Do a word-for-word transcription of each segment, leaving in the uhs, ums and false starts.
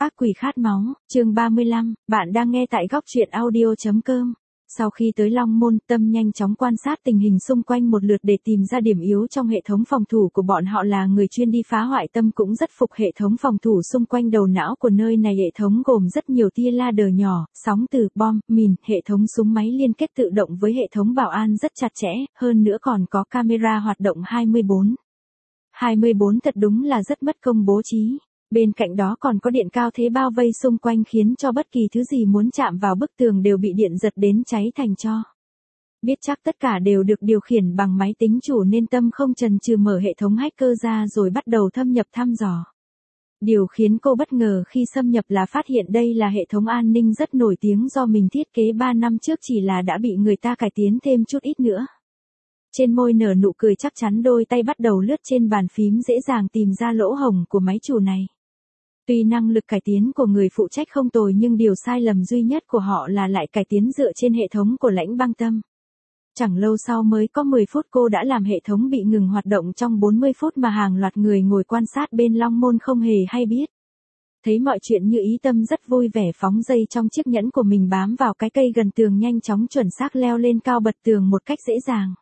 Ác quỷ khát máu, chương ba mươi lăm, bạn đang nghe tại góc truyện audio.com. Sau khi tới Long Môn, Tâm nhanh chóng quan sát tình hình xung quanh một lượt để tìm ra điểm yếu trong hệ thống phòng thủ của bọn họ. Là người chuyên đi phá hoại, Tâm cũng rất phục hệ thống phòng thủ xung quanh đầu não của nơi này. Hệ thống gồm rất nhiều tia laser nhỏ, sóng từ, bom, mìn, hệ thống súng máy liên kết tự động với hệ thống bảo an rất chặt chẽ, hơn nữa còn có camera hoạt động hai mươi bốn hai mươi bốn, thật đúng là rất mất công bố trí. Bên cạnh đó còn có điện cao thế bao vây xung quanh, khiến cho bất kỳ thứ gì muốn chạm vào bức tường đều bị điện giật đến cháy thành tro. Biết chắc tất cả đều được điều khiển bằng máy tính chủ nên Tâm không chần chừ mở hệ thống hacker ra rồi bắt đầu thâm nhập thăm dò. Điều khiến cô bất ngờ khi xâm nhập là phát hiện đây là hệ thống an ninh rất nổi tiếng do mình thiết kế ba năm trước, chỉ là đã bị người ta cải tiến thêm chút ít nữa. Trên môi nở nụ cười chắc chắn, đôi tay bắt đầu lướt trên bàn phím, dễ dàng tìm ra lỗ hổng của máy chủ này. Tuy năng lực cải tiến của người phụ trách không tồi nhưng điều sai lầm duy nhất của họ là lại cải tiến dựa trên hệ thống của Lãnh Băng Tâm. Chẳng lâu sau, mới có mười phút cô đã làm hệ thống bị ngừng hoạt động trong bốn mươi phút mà hàng loạt người ngồi quan sát bên Long Môn không hề hay biết. Thấy mọi chuyện như ý, Tâm rất vui vẻ phóng dây trong chiếc nhẫn của mình bám vào cái cây gần tường, nhanh chóng chuẩn xác leo lên cao bật tường một cách dễ dàng.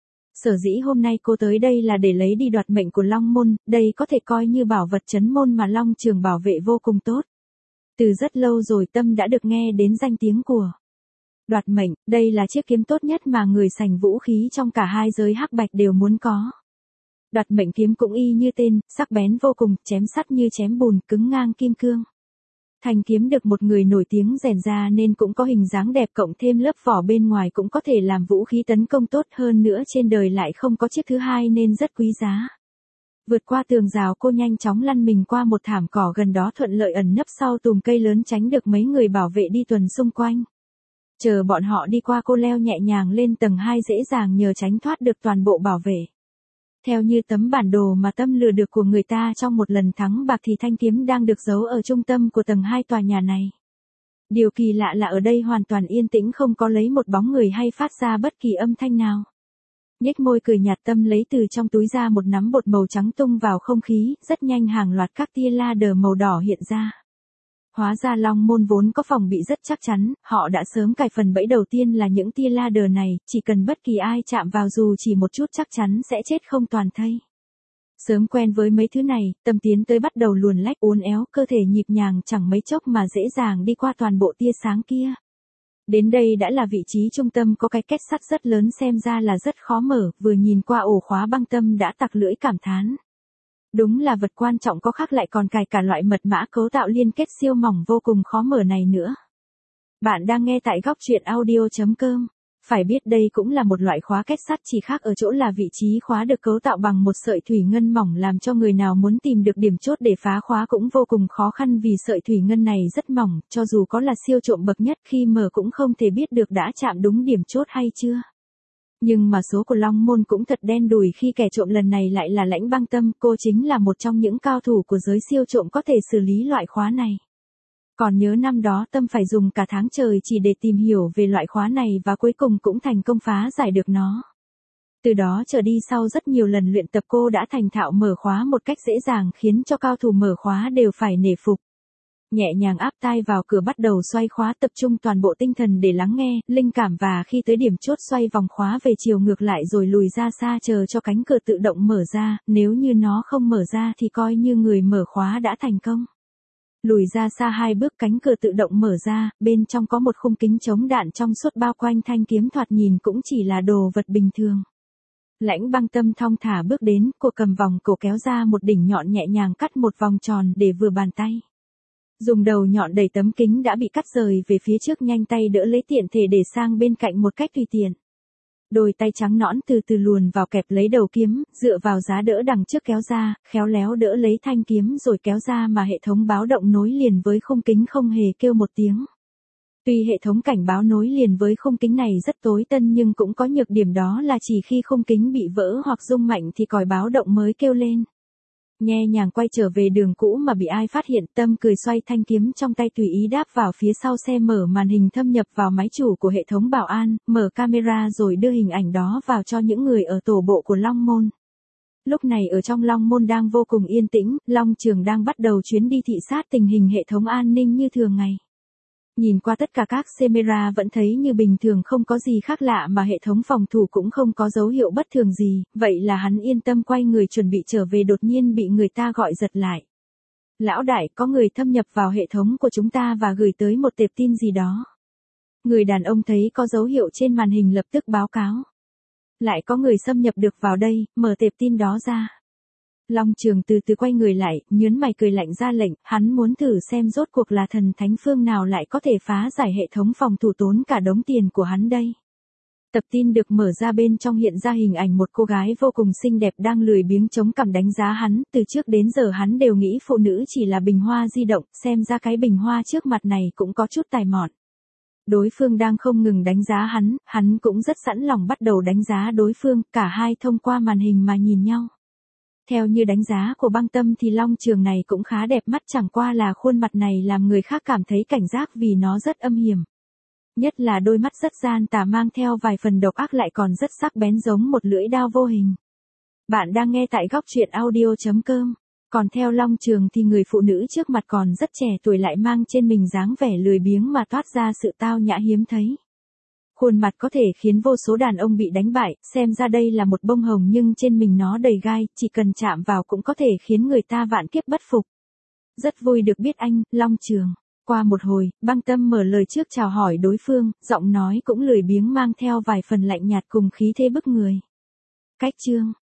Sở dĩ hôm nay cô tới đây là để lấy đi đoạt mệnh của Long Môn, đây có thể coi như bảo vật trấn môn mà Long Trường bảo vệ vô cùng tốt. Từ rất lâu rồi Tâm đã được nghe đến danh tiếng của đoạt mệnh, đây là chiếc kiếm tốt nhất mà người sành vũ khí trong cả hai giới hắc bạch đều muốn có. Đoạt mệnh kiếm cũng y như tên, sắc bén vô cùng, chém sắt như chém bùn, cứng ngang kim cương. Thanh kiếm được một người nổi tiếng rèn ra nên cũng có hình dáng đẹp, cộng thêm lớp vỏ bên ngoài cũng có thể làm vũ khí tấn công tốt, hơn nữa trên đời lại không có chiếc thứ hai nên rất quý giá. Vượt qua tường rào, cô nhanh chóng lăn mình qua một thảm cỏ gần đó, thuận lợi ẩn nấp sau tùm cây lớn, tránh được mấy người bảo vệ đi tuần xung quanh. Chờ bọn họ đi qua, cô leo nhẹ nhàng lên tầng hai, dễ dàng nhờ tránh thoát được toàn bộ bảo vệ. Theo như tấm bản đồ mà Tâm lừa được của người ta trong một lần thắng bạc thì thanh kiếm đang được giấu ở trung tâm của tầng hai tòa nhà này. Điều kỳ lạ là ở đây hoàn toàn yên tĩnh, không có lấy một bóng người hay phát ra bất kỳ âm thanh nào. Nhếch môi cười nhạt, Tâm lấy từ trong túi ra một nắm bột màu trắng tung vào không khí, rất nhanh hàng loạt các tia laser màu đỏ hiện ra. Hóa ra Long Môn vốn có phòng bị rất chắc chắn, họ đã sớm cài phần bẫy đầu tiên là những tia laser này, chỉ cần bất kỳ ai chạm vào dù chỉ một chút chắc chắn sẽ chết không toàn thây. Sớm quen với mấy thứ này, Tâm tiến tới bắt đầu luồn lách uốn éo, cơ thể nhịp nhàng, chẳng mấy chốc mà dễ dàng đi qua toàn bộ tia sáng kia. Đến đây đã là vị trí trung tâm, có cái kết sắt rất lớn, xem ra là rất khó mở, vừa nhìn qua ổ khóa băng Tâm đã tặc lưỡi cảm thán. Đúng là vật quan trọng có khác, lại còn cài cả loại mật mã cấu tạo liên kết siêu mỏng vô cùng khó mở này nữa. Bạn đang nghe tại góc truyện audio.com. Phải biết đây cũng là một loại khóa kết sắt, chỉ khác ở chỗ là vị trí khóa được cấu tạo bằng một sợi thủy ngân mỏng, làm cho người nào muốn tìm được điểm chốt để phá khóa cũng vô cùng khó khăn, vì sợi thủy ngân này rất mỏng, cho dù có là siêu trộm bậc nhất khi mở cũng không thể biết được đã chạm đúng điểm chốt hay chưa. Nhưng mà số của Long Môn cũng thật đen đủi khi kẻ trộm lần này lại là Lãnh Băng Tâm, cô chính là một trong những cao thủ của giới siêu trộm có thể xử lý loại khóa này. Còn nhớ năm đó Tâm phải dùng cả tháng trời chỉ để tìm hiểu về loại khóa này và cuối cùng cũng thành công phá giải được nó. Từ đó trở đi, sau rất nhiều lần luyện tập, cô đã thành thạo mở khóa một cách dễ dàng, khiến cho cao thủ mở khóa đều phải nể phục. Nhẹ nhàng áp tai vào cửa, bắt đầu xoay khóa, tập trung toàn bộ tinh thần để lắng nghe, linh cảm, và khi tới điểm chốt xoay vòng khóa về chiều ngược lại rồi lùi ra xa, chờ cho cánh cửa tự động mở ra, nếu như nó không mở ra thì coi như người mở khóa đã thành công. Lùi ra xa hai bước, cánh cửa tự động mở ra, bên trong có một khung kính chống đạn trong suốt bao quanh thanh kiếm, thoạt nhìn cũng chỉ là đồ vật bình thường. Lãnh Băng Tâm thong thả bước đến, cô cầm vòng cổ kéo ra một đỉnh nhọn, nhẹ nhàng cắt một vòng tròn để vừa bàn tay. Dùng đầu nhọn đẩy tấm kính đã bị cắt rời về phía trước, nhanh tay đỡ lấy, tiện thể để sang bên cạnh một cách tùy tiện. Đôi tay trắng nõn từ từ luồn vào, kẹp lấy đầu kiếm, dựa vào giá đỡ đằng trước kéo ra, khéo léo đỡ lấy thanh kiếm rồi kéo ra, mà hệ thống báo động nối liền với khung kính không hề kêu một tiếng. Tuy hệ thống cảnh báo nối liền với khung kính này rất tối tân nhưng cũng có nhược điểm, đó là chỉ khi khung kính bị vỡ hoặc rung mạnh thì còi báo động mới kêu lên. Nhẹ nhàng quay trở về đường cũ mà bị ai phát hiện, Tâm cười xoay thanh kiếm trong tay, tùy ý đáp vào phía sau xe, mở màn hình thâm nhập vào máy chủ của hệ thống bảo an, mở camera rồi đưa hình ảnh đó vào cho những người ở tổ bộ của Long Môn. Lúc này ở trong Long Môn đang vô cùng yên tĩnh, Long Trường đang bắt đầu chuyến đi thị sát tình hình hệ thống an ninh như thường ngày. Nhìn qua tất cả các camera vẫn thấy như bình thường, không có gì khác lạ, mà hệ thống phòng thủ cũng không có dấu hiệu bất thường gì, vậy là hắn yên tâm quay người chuẩn bị trở về, đột nhiên bị người ta gọi giật lại. Lão đại, có người thâm nhập vào hệ thống của chúng ta và gửi tới một tệp tin gì đó. Người đàn ông thấy có dấu hiệu trên màn hình lập tức báo cáo. Lại có người xâm nhập được vào đây, mở tệp tin đó ra. Long Trường từ từ quay người lại, nhớn mày cười lạnh ra lệnh, hắn muốn thử xem rốt cuộc là thần thánh phương nào lại có thể phá giải hệ thống phòng thủ tốn cả đống tiền của hắn đây. Tập tin được mở ra, bên trong hiện ra hình ảnh một cô gái vô cùng xinh đẹp đang lười biếng chống cằm đánh giá hắn, từ trước đến giờ hắn đều nghĩ phụ nữ chỉ là bình hoa di động, xem ra cái bình hoa trước mặt này cũng có chút tài mọn. Đối phương đang không ngừng đánh giá hắn, hắn cũng rất sẵn lòng bắt đầu đánh giá đối phương, cả hai thông qua màn hình mà nhìn nhau. Theo như đánh giá của Băng Tâm thì Long Trường này cũng khá đẹp mắt, chẳng qua là khuôn mặt này làm người khác cảm thấy cảnh giác vì nó rất âm hiểm. Nhất là đôi mắt rất gian tà, mang theo vài phần độc ác, lại còn rất sắc bén giống một lưỡi dao vô hình. Bạn đang nghe tại góc truyện audio chấm com. Còn theo Long Trường thì người phụ nữ trước mặt còn rất trẻ tuổi, lại mang trên mình dáng vẻ lười biếng mà toát ra sự tao nhã hiếm thấy. Khuôn mặt có thể khiến vô số đàn ông bị đánh bại, xem ra đây là một bông hồng nhưng trên mình nó đầy gai, chỉ cần chạm vào cũng có thể khiến người ta vạn kiếp bất phục. Rất vui được biết anh, Long Trường. Qua một hồi, Băng Tâm mở lời trước chào hỏi đối phương, giọng nói cũng lười biếng mang theo vài phần lạnh nhạt cùng khí thế bức người. Cách chương